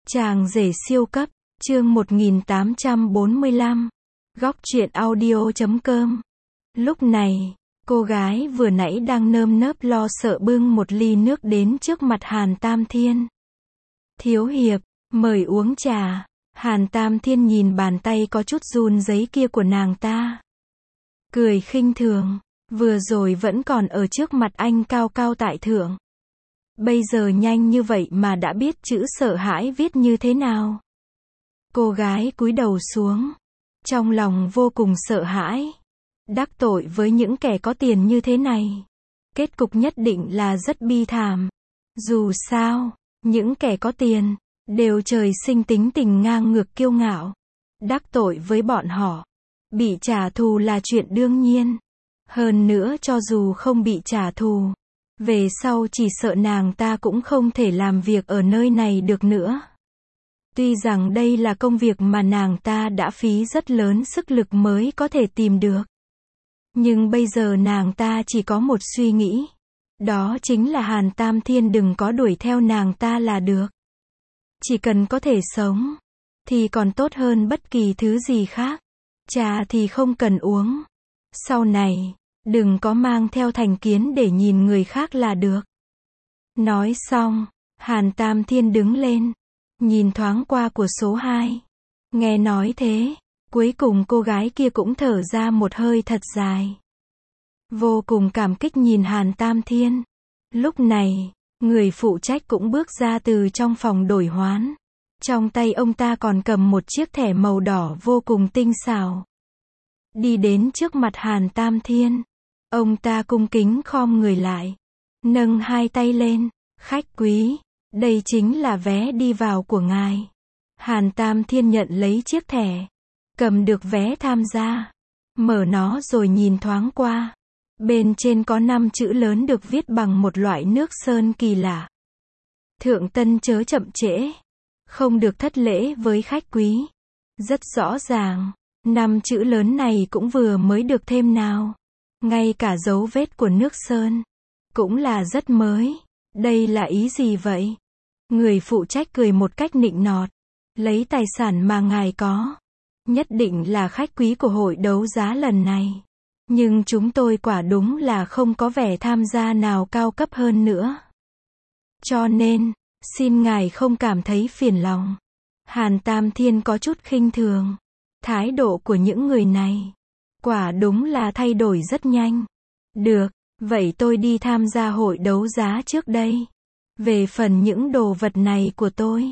Chàng rể siêu cấp, chương 1845, góc truyện audio.com. Lúc này, cô gái vừa nãy đang nơm nớp lo sợ bưng một ly nước đến trước mặt Hàn Tam Thiên. Thiếu hiệp, mời uống trà. Hàn Tam Thiên nhìn bàn tay có chút run rẩy kia của nàng ta, cười khinh thường, vừa rồi vẫn còn ở trước mặt anh cao cao tại thượng. Bây giờ nhanh như vậy mà đã biết chữ sợ hãi viết như thế nào. Cô gái cúi đầu xuống, trong lòng vô cùng sợ hãi. Đắc tội với những kẻ có tiền như thế này, kết cục nhất định là rất bi thảm. Dù sao, những kẻ có tiền đều trời sinh tính tình ngang ngược kiêu ngạo. Đắc tội với bọn họ, bị trả thù là chuyện đương nhiên. Hơn nữa cho dù không bị trả thù, về sau chỉ sợ nàng ta cũng không thể làm việc ở nơi này được nữa. Tuy rằng đây là công việc mà nàng ta đã phí rất lớn sức lực mới có thể tìm được, nhưng bây giờ nàng ta chỉ có một suy nghĩ. Đó chính là Hàn Tam Thiên đừng có đuổi theo nàng ta là được. Chỉ cần có thể sống, thì còn tốt hơn bất kỳ thứ gì khác. Trà thì không cần uống. Sau này, đừng có mang theo thành kiến để nhìn người khác là được. Nói xong, Hàn Tam Thiên đứng lên, nhìn thoáng qua của số 2. Nghe nói thế, cuối cùng cô gái kia cũng thở ra một hơi thật dài. Vô cùng cảm kích nhìn Hàn Tam Thiên. Lúc này, người phụ trách cũng bước ra từ trong phòng đổi hoán. Trong tay ông ta còn cầm một chiếc thẻ màu đỏ vô cùng tinh xảo. Đi đến trước mặt Hàn Tam Thiên. Ông ta cung kính khom người lại, nâng hai tay lên. Khách quý, đây chính là vé đi vào của ngài. Hàn Tam Thiên nhận lấy chiếc thẻ, cầm được vé tham gia, mở nó rồi nhìn thoáng qua. Bên trên có 5 chữ lớn được viết bằng một loại nước sơn kỳ lạ. Thượng tân chớ chậm trễ, không được thất lễ với khách quý. Rất rõ ràng, 5 chữ lớn này cũng vừa mới được thêm nào. Ngay cả dấu vết của nước sơn cũng là rất mới. Đây là ý gì vậy? Người phụ trách cười một cách nịnh nọt. Lấy tài sản mà ngài có, nhất định là khách quý của hội đấu giá lần này. Nhưng chúng tôi quả đúng là không có vẻ tham gia nào cao cấp hơn nữa. Cho nên, xin ngài không cảm thấy phiền lòng. Hàn Tam Thiên có chút khinh thường. Thái độ của những người này quả đúng là thay đổi rất nhanh. Được, vậy tôi đi tham gia hội đấu giá trước đây. Về phần những đồ vật này của tôi.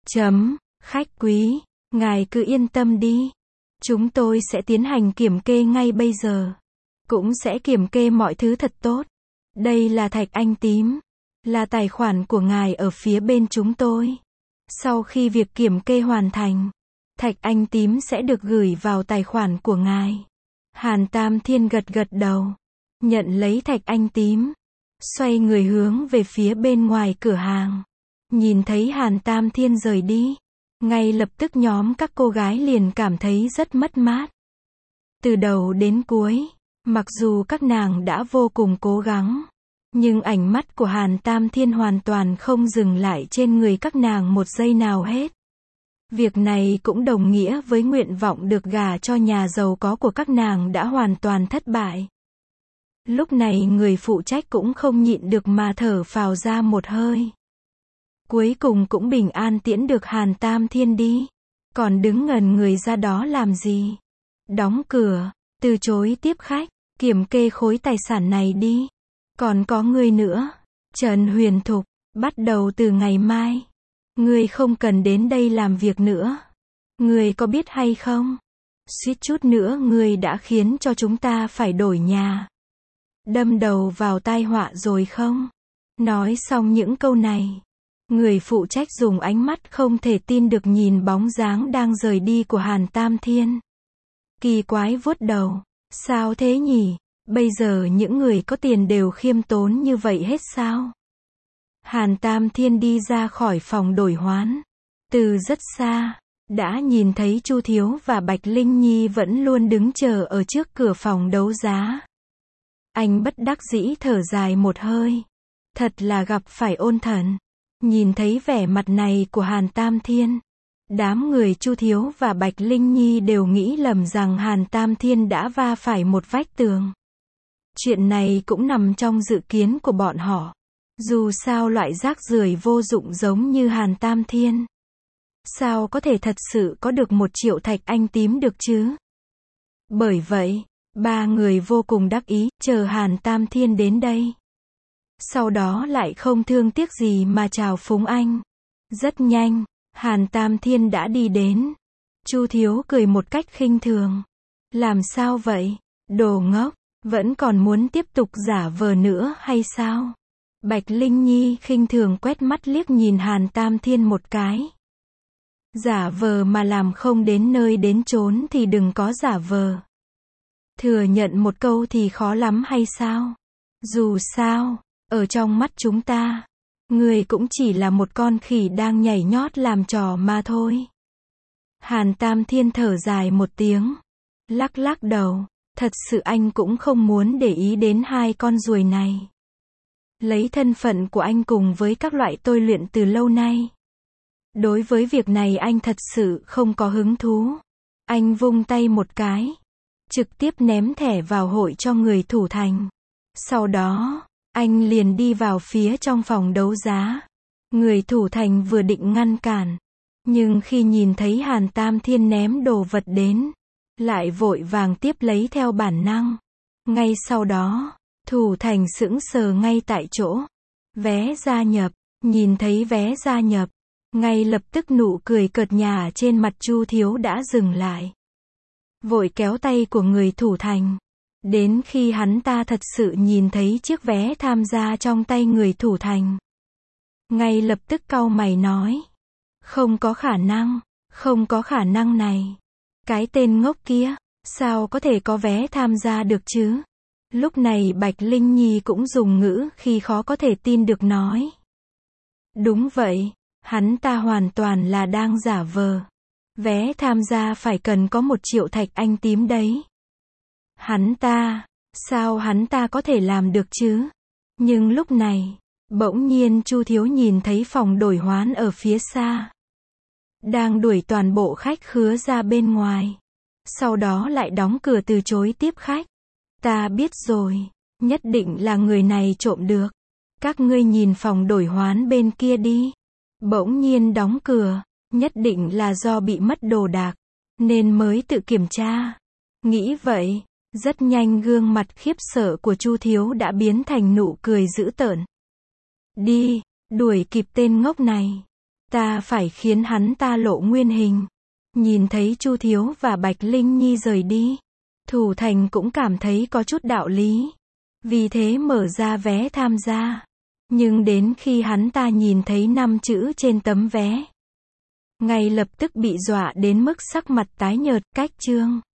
Khách quý, ngài cứ yên tâm đi. Chúng tôi sẽ tiến hành kiểm kê ngay bây giờ. Cũng sẽ kiểm kê mọi thứ thật tốt. Đây là thạch anh tím. Là tài khoản của ngài ở phía bên chúng tôi. Sau khi việc kiểm kê hoàn thành, thạch anh tím sẽ được gửi vào tài khoản của ngài. Hàn Tam Thiên gật gật đầu, nhận lấy thạch anh tím, xoay người hướng về phía bên ngoài cửa hàng. Nhìn thấy Hàn Tam Thiên rời đi, ngay lập tức nhóm các cô gái liền cảm thấy rất mất mát. Từ đầu đến cuối, mặc dù các nàng đã vô cùng cố gắng, nhưng ánh mắt của Hàn Tam Thiên hoàn toàn không dừng lại trên người các nàng một giây nào hết. Việc này cũng đồng nghĩa với nguyện vọng được gả cho nhà giàu có của các nàng đã hoàn toàn thất bại. Lúc này người phụ trách cũng không nhịn được mà thở phào ra một hơi. Cuối cùng cũng bình an tiễn được Hàn Tam Thiên đi. Còn đứng ngần người ra đó làm gì? Đóng cửa, từ chối tiếp khách, kiểm kê khối tài sản này đi. Còn có ngươi nữa, Trần Huyền Thục, bắt đầu từ ngày mai, ngươi không cần đến đây làm việc nữa. Ngươi có biết hay không? Suýt chút nữa ngươi đã khiến cho chúng ta phải đổi nhà. Đâm đầu vào tai họa rồi không? Nói xong những câu này, người phụ trách dùng ánh mắt không thể tin được nhìn bóng dáng đang rời đi của Hàn Tam Thiên. Kỳ quái vuốt đầu, sao thế nhỉ? Bây giờ những người có tiền đều khiêm tốn như vậy hết sao? Hàn Tam Thiên đi ra khỏi phòng đổi hoán. Từ rất xa, đã nhìn thấy Chu Thiếu và Bạch Linh Nhi vẫn luôn đứng chờ ở trước cửa phòng đấu giá. Anh bất đắc dĩ thở dài một hơi. Thật là gặp phải ôn thần. Nhìn thấy vẻ mặt này của Hàn Tam Thiên, đám người Chu Thiếu và Bạch Linh Nhi đều nghĩ lầm rằng Hàn Tam Thiên đã va phải một vách tường. Chuyện này cũng nằm trong dự kiến của bọn họ. Dù sao loại rác rưởi vô dụng giống như Hàn Tam Thiên, sao có thể thật sự có được 1 triệu thạch anh tím được chứ? Bởi vậy, ba người vô cùng đắc ý, chờ Hàn Tam Thiên đến đây. Sau đó lại không thương tiếc gì mà chào phúng anh. Rất nhanh, Hàn Tam Thiên đã đi đến. Chu Thiếu cười một cách khinh thường. Làm sao vậy? Đồ ngốc, vẫn còn muốn tiếp tục giả vờ nữa hay sao? Bạch Linh Nhi khinh thường quét mắt liếc nhìn Hàn Tam Thiên một cái. Giả vờ mà làm không đến nơi đến chốn thì đừng có giả vờ. Thừa nhận một câu thì khó lắm hay sao? Dù sao, ở trong mắt chúng ta, người cũng chỉ là một con khỉ đang nhảy nhót làm trò mà thôi. Hàn Tam Thiên thở dài một tiếng, lắc lắc đầu, thật sự anh cũng không muốn để ý đến 2 con ruồi này. Lấy thân phận của anh cùng với các loại tôi luyện từ lâu nay, đối với việc này anh thật sự không có hứng thú. Anh vung tay một cái, trực tiếp ném thẻ vào hội cho người thủ thành. Sau đó, anh liền đi vào phía trong phòng đấu giá. Người thủ thành vừa định ngăn cản, nhưng khi nhìn thấy Hàn Tam Thiên ném đồ vật đến, lại vội vàng tiếp lấy theo bản năng. Ngay sau đó, thủ thành sững sờ ngay tại chỗ. Vé gia nhập, nhìn thấy vé gia nhập, ngay lập tức nụ cười cợt nhả trên mặt Chu Thiếu đã dừng lại. Vội kéo tay của người thủ thành. Đến khi hắn ta thật sự nhìn thấy chiếc vé tham gia trong tay người thủ thành, ngay lập tức cau mày nói. Không có khả năng, không có khả năng này. Cái tên ngốc kia, sao có thể có vé tham gia được chứ? Lúc này Bạch Linh Nhi cũng dùng ngữ khi khó có thể tin được nói. Đúng vậy, hắn ta hoàn toàn là đang giả vờ. Vé tham gia phải cần có 1 triệu thạch anh tím đấy. Sao hắn ta có thể làm được chứ? Nhưng lúc này, bỗng nhiên Chu Thiếu nhìn thấy phòng đổi hoán ở phía xa, đang đuổi toàn bộ khách khứa ra bên ngoài. Sau đó lại đóng cửa từ chối tiếp khách. Ta biết rồi, nhất định là người này trộm được. Các ngươi nhìn phòng đổi hoán bên kia đi. Bỗng nhiên đóng cửa, nhất định là do bị mất đồ đạc, nên mới tự kiểm tra. Nghĩ vậy, rất nhanh gương mặt khiếp sợ của Chu Thiếu đã biến thành nụ cười dữ tợn. Đi, đuổi kịp tên ngốc này. Ta phải khiến hắn ta lộ nguyên hình. Nhìn thấy Chu Thiếu và Bạch Linh Nhi rời đi, thủ thành cũng cảm thấy có chút đạo lý. Vì thế mở ra vé tham gia. Nhưng đến khi hắn ta nhìn thấy 5 chữ trên tấm vé, ngay lập tức bị dọa đến mức sắc mặt tái nhợt. Cách chương